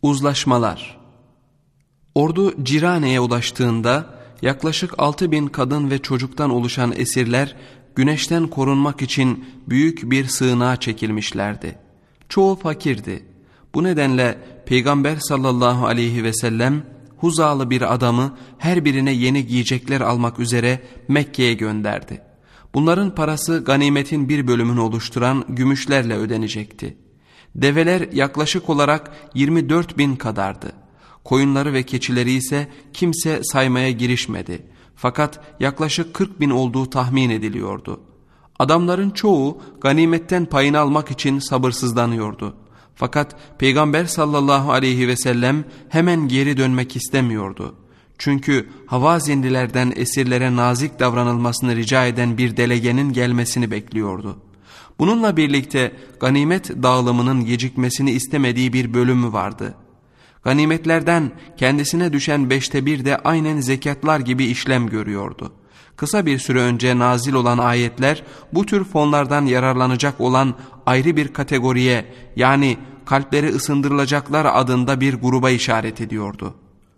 Uzlaşmalar. Ordu Cirane'ye ulaştığında yaklaşık 6.000 kadın ve çocuktan oluşan esirler güneşten korunmak için büyük bir sığınağa çekilmişlerdi. Çoğu fakirdi. Bu nedenle Peygamber sallallahu aleyhi ve sellem Huzalı bir adamı her birine yeni giyecekler almak üzere Mekke'ye gönderdi. Bunların parası ganimetin bir bölümünü oluşturan gümüşlerle ödenecekti. Develer yaklaşık olarak 24.000 kadardı. Koyunları ve keçileri ise kimse saymaya girişmedi. Fakat yaklaşık 40.000 olduğu tahmin ediliyordu. Adamların çoğu ganimetten payını almak için sabırsızlanıyordu. Fakat Peygamber sallallahu aleyhi ve sellem hemen geri dönmek istemiyordu. Çünkü Havazinlilerden esirlere nazik davranılmasını rica eden bir delegenin gelmesini bekliyordu. Bununla birlikte ganimet dağılımının gecikmesini istemediği bir bölümü vardı. Ganimetlerden kendisine düşen 1/5 de aynen zekatlar gibi işlem görüyordu. Kısa bir süre önce nazil olan ayetler bu tür fonlardan yararlanacak olan ayrı bir kategoriye, yani kalpleri ısındırılacaklar adında bir gruba işaret ediyordu.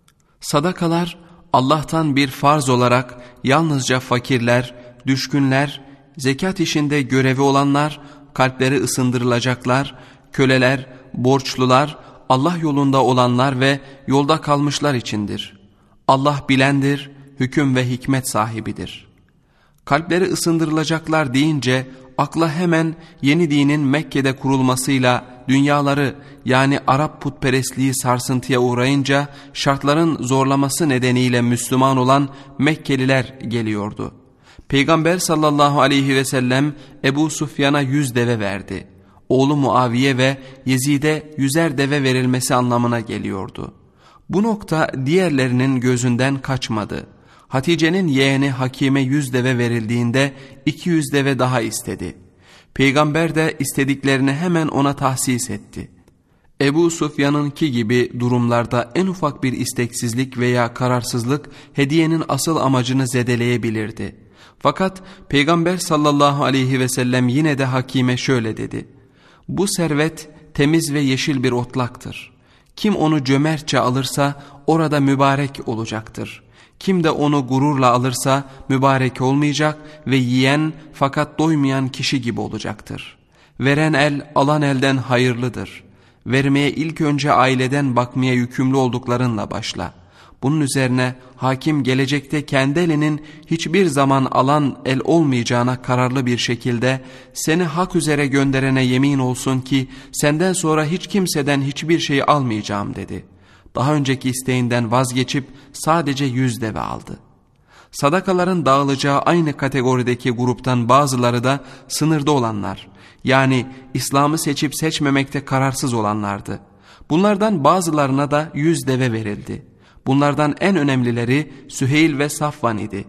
Sadakalar Allah'tan bir farz olarak yalnızca fakirler, düşkünler, zekat işinde görevi olanlar, kalpleri ısındırılacaklar, köleler, borçlular, Allah yolunda olanlar ve yolda kalmışlar içindir. Allah bilendir, hüküm ve hikmet sahibidir. Kalpleri ısındırılacaklar deyince akla hemen yeni dinin Mekke'de kurulmasıyla dünyaları, yani Arap putperestliği sarsıntıya uğrayınca şartların zorlaması nedeniyle Müslüman olan Mekkeliler geliyordu. Peygamber sallallahu aleyhi ve sellem Ebu Sufyan'a 100 deve verdi. Oğlu Muaviye ve Yezid'e 100'er deve verilmesi anlamına geliyordu. Bu nokta diğerlerinin gözünden kaçmadı. Hatice'nin yeğeni Hakim'e 100 deve verildiğinde 200 deve daha istedi. Peygamber de istediklerini hemen ona tahsis etti. Ebu Sufyan'ınki gibi durumlarda en ufak bir isteksizlik veya kararsızlık hediyenin asıl amacını zedeleyebilirdi. Fakat Peygamber sallallahu aleyhi ve sellem yine de Hakim'e şöyle dedi: "Bu servet temiz ve yeşil bir otlaktır. Kim onu cömertçe alırsa orada mübarek olacaktır. Kim de onu gururla alırsa mübarek olmayacak ve yiyen fakat doymayan kişi gibi olacaktır. Veren el alan elden hayırlıdır. Vermeye ilk önce aileden bakmaya yükümlü olduklarınla başla. Bunun üzerine hakim gelecekte kendi elinin hiçbir zaman alan el olmayacağına kararlı bir şekilde seni hak üzere gönderene yemin olsun ki senden sonra hiç kimseden hiçbir şey almayacağım" dedi. Daha önceki isteğinden vazgeçip sadece 100 deve aldı. Sadakaların dağılacağı aynı kategorideki gruptan bazıları da sınırda olanlar, yani İslam'ı seçip seçmemekte kararsız olanlardı. Bunlardan bazılarına da 100 deve verildi. Bunlardan en önemlileri Süheyl ve Safvan idi.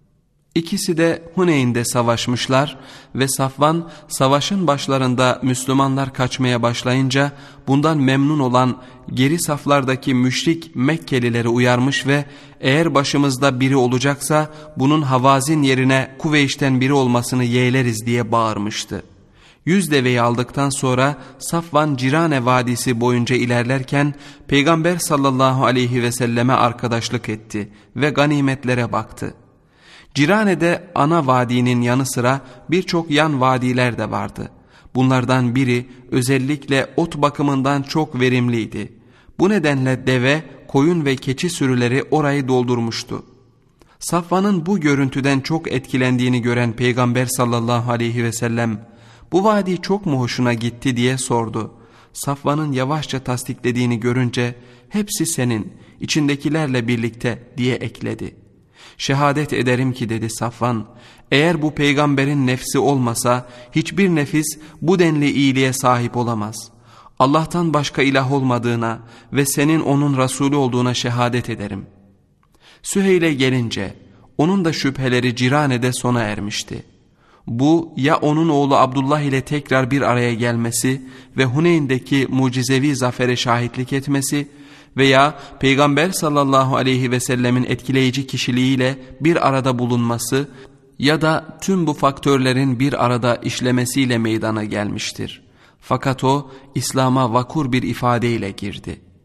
İkisi de Huneyn'de savaşmışlar ve Safvan savaşın başlarında Müslümanlar kaçmaya başlayınca bundan memnun olan geri saflardaki müşrik Mekkelileri uyarmış ve eğer başımızda biri olacaksa bunun Havazin yerine Kuveyş'ten biri olmasını yeğleriz diye bağırmıştı. 100 deveyi aldıktan sonra Safvan Cirane Vadisi boyunca ilerlerken Peygamber sallallahu aleyhi ve selleme arkadaşlık etti ve ganimetlere baktı. Cirane'de ana vadinin yanı sıra birçok yan vadiler de vardı. Bunlardan biri özellikle ot bakımından çok verimliydi. Bu nedenle deve, koyun ve keçi sürüleri orayı doldurmuştu. Safvan'ın bu görüntüden çok etkilendiğini gören Peygamber sallallahu aleyhi ve sellem "Bu vadi çok mu hoşuna gitti?" diye sordu. Safvan'ın yavaşça tasdiklediğini görünce "Hepsi senin, içindekilerle birlikte" diye ekledi. "Şehadet ederim ki" dedi Safvan, "eğer bu peygamberin nefsi olmasa hiçbir nefis bu denli iyiliğe sahip olamaz. Allah'tan başka ilah olmadığına ve senin onun Resulü olduğuna şehadet ederim." Süheyl'e gelince onun da şüpheleri Cirane'de sona ermişti. Bu ya onun oğlu Abdullah ile tekrar bir araya gelmesi ve Huneyn'deki mucizevi zafere şahitlik etmesi veya Peygamber sallallahu aleyhi ve sellemin etkileyici kişiliğiyle bir arada bulunması ya da tüm bu faktörlerin bir arada işlemesiyle meydana gelmiştir. Fakat o İslam'a vakur bir ifadeyle girdi.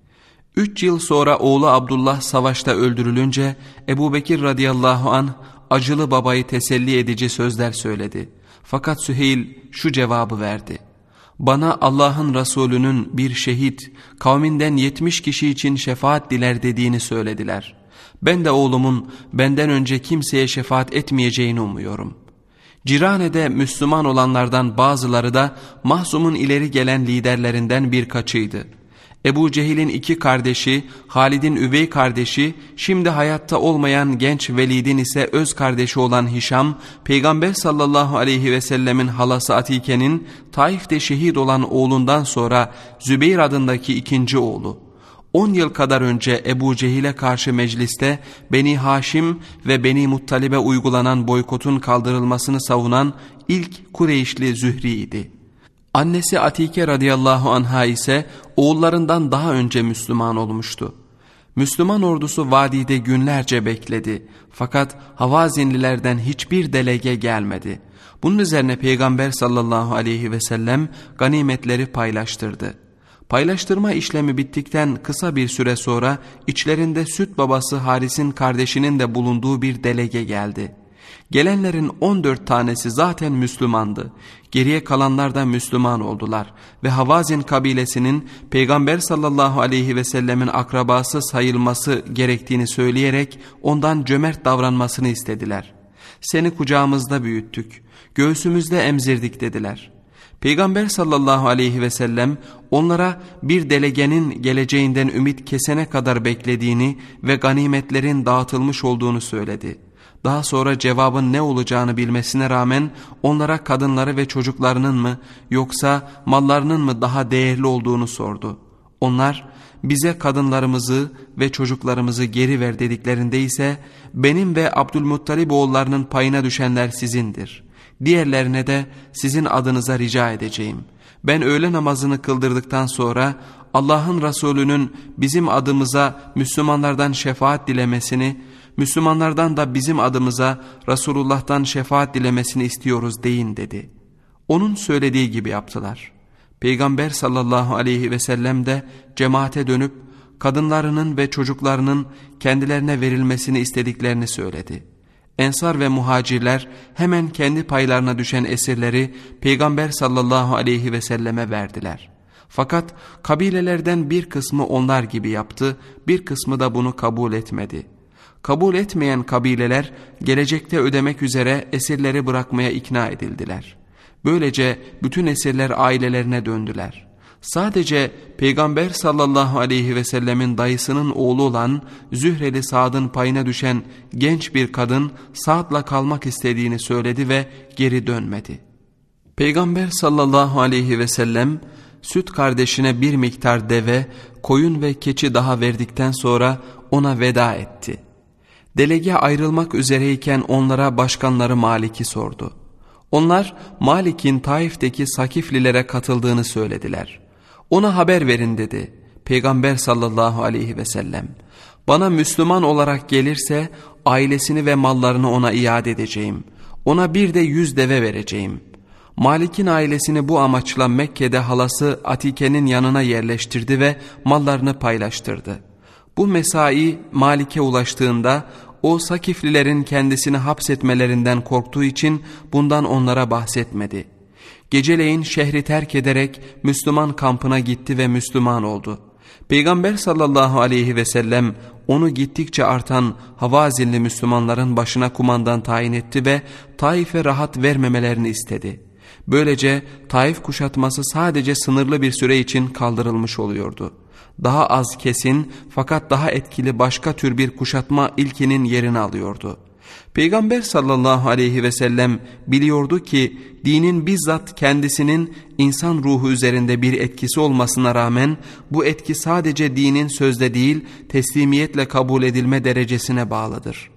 3 yıl sonra oğlu Abdullah savaşta öldürülünce Ebu Bekir radıyallahu anh acılı babayı teselli edici sözler söyledi. Fakat Süheyl şu cevabı verdi: "Bana Allah'ın Resulü'nün bir şehit, kavminden 70 kişi için şefaat diler dediğini söylediler. Ben de oğlumun benden önce kimseye şefaat etmeyeceğini umuyorum." Cirane'de Müslüman olanlardan bazıları da Mahzum'un ileri gelen liderlerinden birkaçıydı. Ebu Cehil'in 2 kardeşi, Halid'in üvey kardeşi, şimdi hayatta olmayan genç Velid'in ise öz kardeşi olan Hişam, Peygamber sallallahu aleyhi ve sellemin halası Atike'nin Taif'te şehit olan oğlundan sonra Zübeyir adındaki 2. oğlu. 10 yıl kadar önce Ebu Cehil'e karşı mecliste Beni Haşim ve Beni Muttalib'e uygulanan boykotun kaldırılmasını savunan ilk Kureyşli Zühri idi. Annesi Atike radıyallahu anha ise oğullarından daha önce Müslüman olmuştu. Müslüman ordusu vadide günlerce bekledi. Fakat Havazinlilerden hiçbir delege gelmedi. Bunun üzerine Peygamber sallallahu aleyhi ve sellem ganimetleri paylaştırdı. Paylaştırma işlemi bittikten kısa bir süre sonra içlerinde süt babası Haris'in kardeşinin de bulunduğu bir delege geldi. Gelenlerin 14 tanesi zaten Müslümandı. Geriye kalanlar da Müslüman oldular ve Havazin kabilesinin Peygamber sallallahu aleyhi ve sellemin akrabası sayılması gerektiğini söyleyerek ondan cömert davranmasını istediler. "Seni kucağımızda büyüttük, göğsümüzde emzirdik" dediler. Peygamber sallallahu aleyhi ve sellem onlara bir delegenin geleceğinden ümit kesene kadar beklediğini ve ganimetlerin dağıtılmış olduğunu söyledi. Daha sonra cevabın ne olacağını bilmesine rağmen onlara kadınları ve çocuklarının mı yoksa mallarının mı daha değerli olduğunu sordu. Onlar "Bize kadınlarımızı ve çocuklarımızı geri ver" dediklerinde ise "Benim ve Abdülmuttalib oğullarının payına düşenler sizindir. Diğerlerine de sizin adınıza rica edeceğim. Ben öğle namazını kıldırdıktan sonra Allah'ın Resulü'nün bizim adımıza Müslümanlardan şefaat dilemesini, Müslümanlardan da bizim adımıza Resulullah'tan şefaat dilemesini istiyoruz deyin" dedi. Onun söylediği gibi yaptılar. Peygamber sallallahu aleyhi ve sellem de cemaate dönüp kadınlarının ve çocuklarının kendilerine verilmesini istediklerini söyledi. Ensar ve muhacirler hemen kendi paylarına düşen esirleri Peygamber sallallahu aleyhi ve selleme verdiler. Fakat kabilelerden bir kısmı onlar gibi yaptı, bir kısmı da bunu kabul etmedi. Kabul etmeyen kabileler gelecekte ödemek üzere esirleri bırakmaya ikna edildiler. Böylece bütün esirler ailelerine döndüler. Sadece Peygamber sallallahu aleyhi ve sellemin dayısının oğlu olan Zühreli Sa'd'ın payına düşen genç bir kadın Sa'd'la kalmak istediğini söyledi ve geri dönmedi. Peygamber sallallahu aleyhi ve sellem süt kardeşine bir miktar deve, koyun ve keçi daha verdikten sonra ona veda etti. Delege ayrılmak üzereyken onlara başkanları Malik'i sordu. Onlar Malik'in Taif'teki Sakiflilere katıldığını söylediler. "Ona haber verin" dedi Peygamber sallallahu aleyhi ve sellem. "Bana Müslüman olarak gelirse ailesini ve mallarını ona iade edeceğim. Ona bir de 100 deve vereceğim." Malik'in ailesini bu amaçla Mekke'de halası Atike'nin yanına yerleştirdi ve mallarını paylaştırdı. Bu mesai Malik'e ulaştığında o Sakiflilerin kendisini hapsetmelerinden korktuğu için bundan onlara bahsetmedi. Geceleyin şehri terk ederek Müslüman kampına gitti ve Müslüman oldu. Peygamber sallallahu aleyhi ve sellem onu gittikçe artan Havazinli Müslümanların başına kumandan tayin etti ve Taif'e rahat vermemelerini istedi. Böylece Taif kuşatması sadece sınırlı bir süre için kaldırılmış oluyordu. Daha az kesin fakat daha etkili başka tür bir kuşatma ilkinin yerini alıyordu. Peygamber sallallahu aleyhi ve sellem biliyordu ki dinin bizzat kendisinin insan ruhu üzerinde bir etkisi olmasına rağmen bu etki sadece dinin sözde değil teslimiyetle kabul edilme derecesine bağlıdır.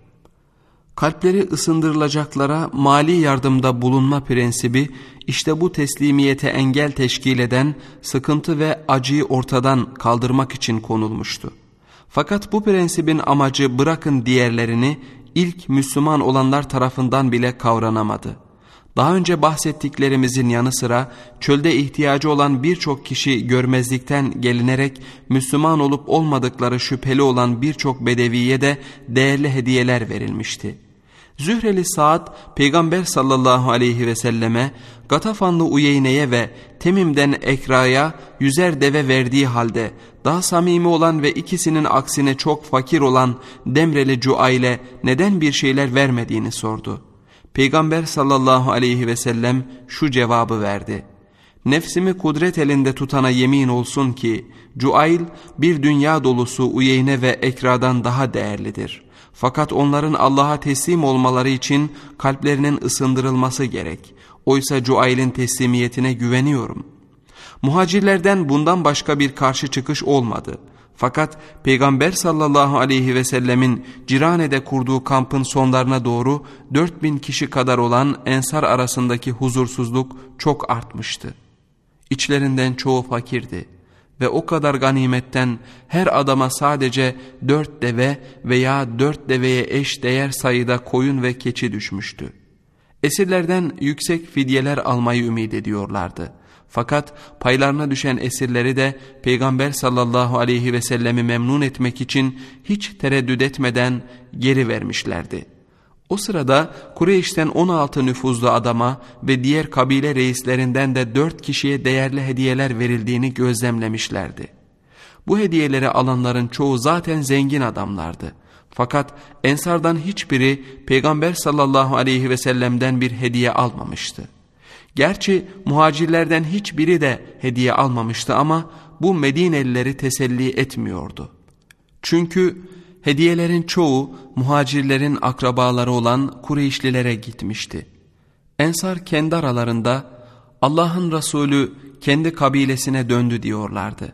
Kalpleri ısındırılacaklara mali yardımda bulunma prensibi işte bu teslimiyete engel teşkil eden sıkıntı ve acıyı ortadan kaldırmak için konulmuştu. Fakat bu prensibin amacı bırakın diğerlerini ilk Müslüman olanlar tarafından bile kavranamadı. Daha önce bahsettiklerimizin yanı sıra çölde ihtiyacı olan birçok kişi görmezlikten gelinerek Müslüman olup olmadıkları şüpheli olan birçok bedeviye de değerli hediyeler verilmişti. Zühreli Sa'd Peygamber sallallahu aleyhi ve selleme, Gatafanlı Uyeyne'ye ve Temim'den Ekra'ya 100'er deve verdiği halde daha samimi olan ve ikisinin aksine çok fakir olan Demreli Cuayl'e neden bir şeyler vermediğini sordu. Peygamber sallallahu aleyhi ve sellem şu cevabı verdi: "Nefsimi kudret elinde tutana yemin olsun ki Cuayl bir dünya dolusu Uyeyne ve Ekra'dan daha değerlidir. Fakat onların Allah'a teslim olmaları için kalplerinin ısındırılması gerek. Oysa Cuayl'in teslimiyetine güveniyorum." Muhacirlerden bundan başka bir karşı çıkış olmadı. Fakat Peygamber sallallahu aleyhi ve sellemin Cirane'de kurduğu kampın sonlarına doğru 4000 kişi kadar olan Ensar arasındaki huzursuzluk çok artmıştı. İçlerinden çoğu fakirdi ve o kadar ganimetten her adama sadece 4 deve veya 4 deveye eş değer sayıda koyun ve keçi düşmüştü. Esirlerden yüksek fidyeler almayı ümit ediyorlardı. Fakat paylarına düşen esirleri de Peygamber sallallahu aleyhi ve sellemi memnun etmek için hiç tereddüt etmeden geri vermişlerdi. O sırada Kureyş'ten 16 nüfuzlu adama ve diğer kabile reislerinden de 4 kişiye değerli hediyeler verildiğini gözlemlemişlerdi. Bu hediyeleri alanların çoğu zaten zengin adamlardı. Fakat Ensardan hiçbiri Peygamber sallallahu aleyhi ve sellem'den bir hediye almamıştı. Gerçi muhacirlerden hiçbiri de hediye almamıştı ama bu Medinelileri teselli etmiyordu. Çünkü hediyelerin çoğu muhacirlerin akrabaları olan Kureyşlilere gitmişti. Ensar kendi aralarında Allah'ın Resulü kendi kabilesine döndü diyorlardı.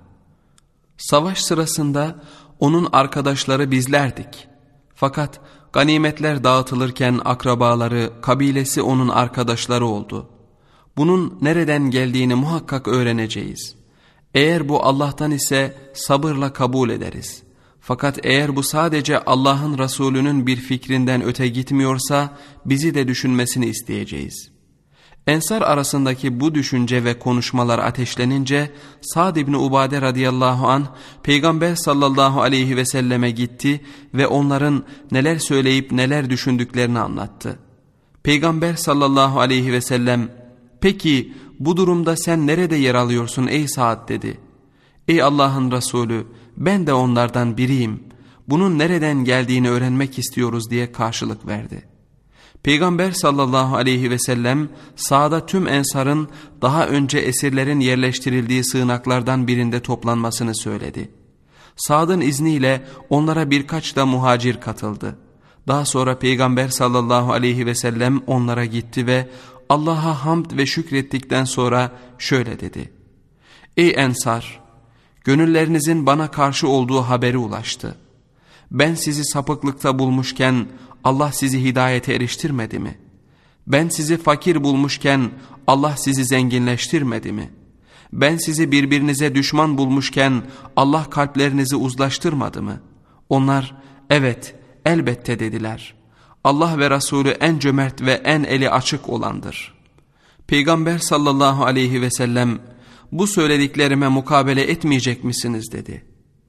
Savaş sırasında onun arkadaşları bizlerdik. Fakat ganimetler dağıtılırken akrabaları, kabilesi onun arkadaşları oldu. Bunun nereden geldiğini muhakkak öğreneceğiz. Eğer bu Allah'tan ise sabırla kabul ederiz. Fakat eğer bu sadece Allah'ın Resulü'nün bir fikrinden öte gitmiyorsa bizi de düşünmesini isteyeceğiz. Ensar arasındaki bu düşünce ve konuşmalar ateşlenince Sa'd İbni Ubade radıyallahu anh Peygamber sallallahu aleyhi ve selleme gitti ve onların neler söyleyip neler düşündüklerini anlattı. Peygamber sallallahu aleyhi ve sellem, "Peki bu durumda sen nerede yer alıyorsun ey Sa'd?" dedi. "Ey Allah'ın Resulü, ben de onlardan biriyim. Bunun nereden geldiğini öğrenmek istiyoruz" diye karşılık verdi. Peygamber sallallahu aleyhi ve sellem Sa'd'a tüm Ensar'ın daha önce esirlerin yerleştirildiği sığınaklardan birinde toplanmasını söyledi. Sa'd'ın izniyle onlara birkaç da muhacir katıldı. Daha sonra Peygamber sallallahu aleyhi ve sellem onlara gitti ve Allah'a hamd ve şükrettikten sonra şöyle dedi: "Ey Ensar! Gönüllerinizin bana karşı olduğu haberi ulaştı. Ben sizi sapıklıkta bulmuşken Allah sizi hidayete eriştirmedi mi? Ben sizi fakir bulmuşken Allah sizi zenginleştirmedi mi? Ben sizi birbirinize düşman bulmuşken Allah kalplerinizi uzlaştırmadı mı?" Onlar, "Evet, elbette" dediler. Allah ve Resulü en cömert ve en eli açık olandır. Peygamber sallallahu aleyhi ve sellem, "Bu söylediklerime mukabele etmeyecek misiniz?" dedi.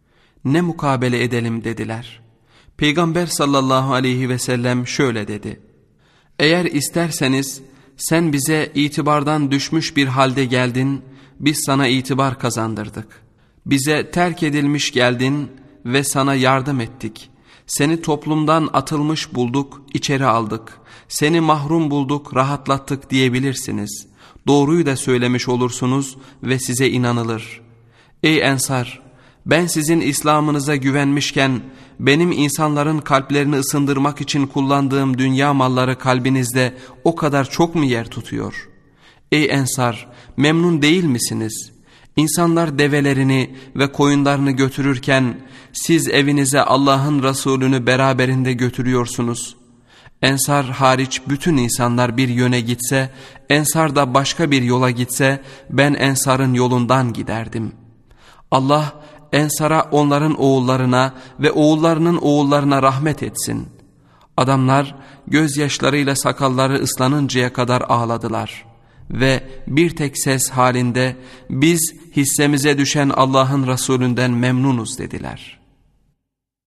"Ne mukabele edelim?" dediler. Peygamber sallallahu aleyhi ve sellem şöyle dedi: "Eğer isterseniz sen bize itibardan düşmüş bir halde geldin, biz sana itibar kazandırdık. Bize terk edilmiş geldin ve sana yardım ettik. Seni toplumdan atılmış bulduk, içeri aldık. Seni mahrum bulduk, rahatlattık diyebilirsiniz. Doğruyu da söylemiş olursunuz ve size inanılır. Ey Ensar! Ben sizin İslam'ınıza güvenmişken benim insanların kalplerini ısındırmak için kullandığım dünya malları kalbinizde o kadar çok mu yer tutuyor? Ey Ensar! Memnun değil misiniz? İnsanlar develerini ve koyunlarını götürürken siz evinize Allah'ın Resulünü beraberinde götürüyorsunuz. Ensar hariç bütün insanlar bir yöne gitse, Ensar da başka bir yola gitse ben Ensar'ın yolundan giderdim. Allah Ensar'a, onların oğullarına ve oğullarının oğullarına rahmet etsin. Adamlar gözyaşlarıyla sakalları ıslanıncaya kadar ağladılar ve bir tek ses halinde biz hissemize düşen Allah'ın Resulünden memnunuz dediler.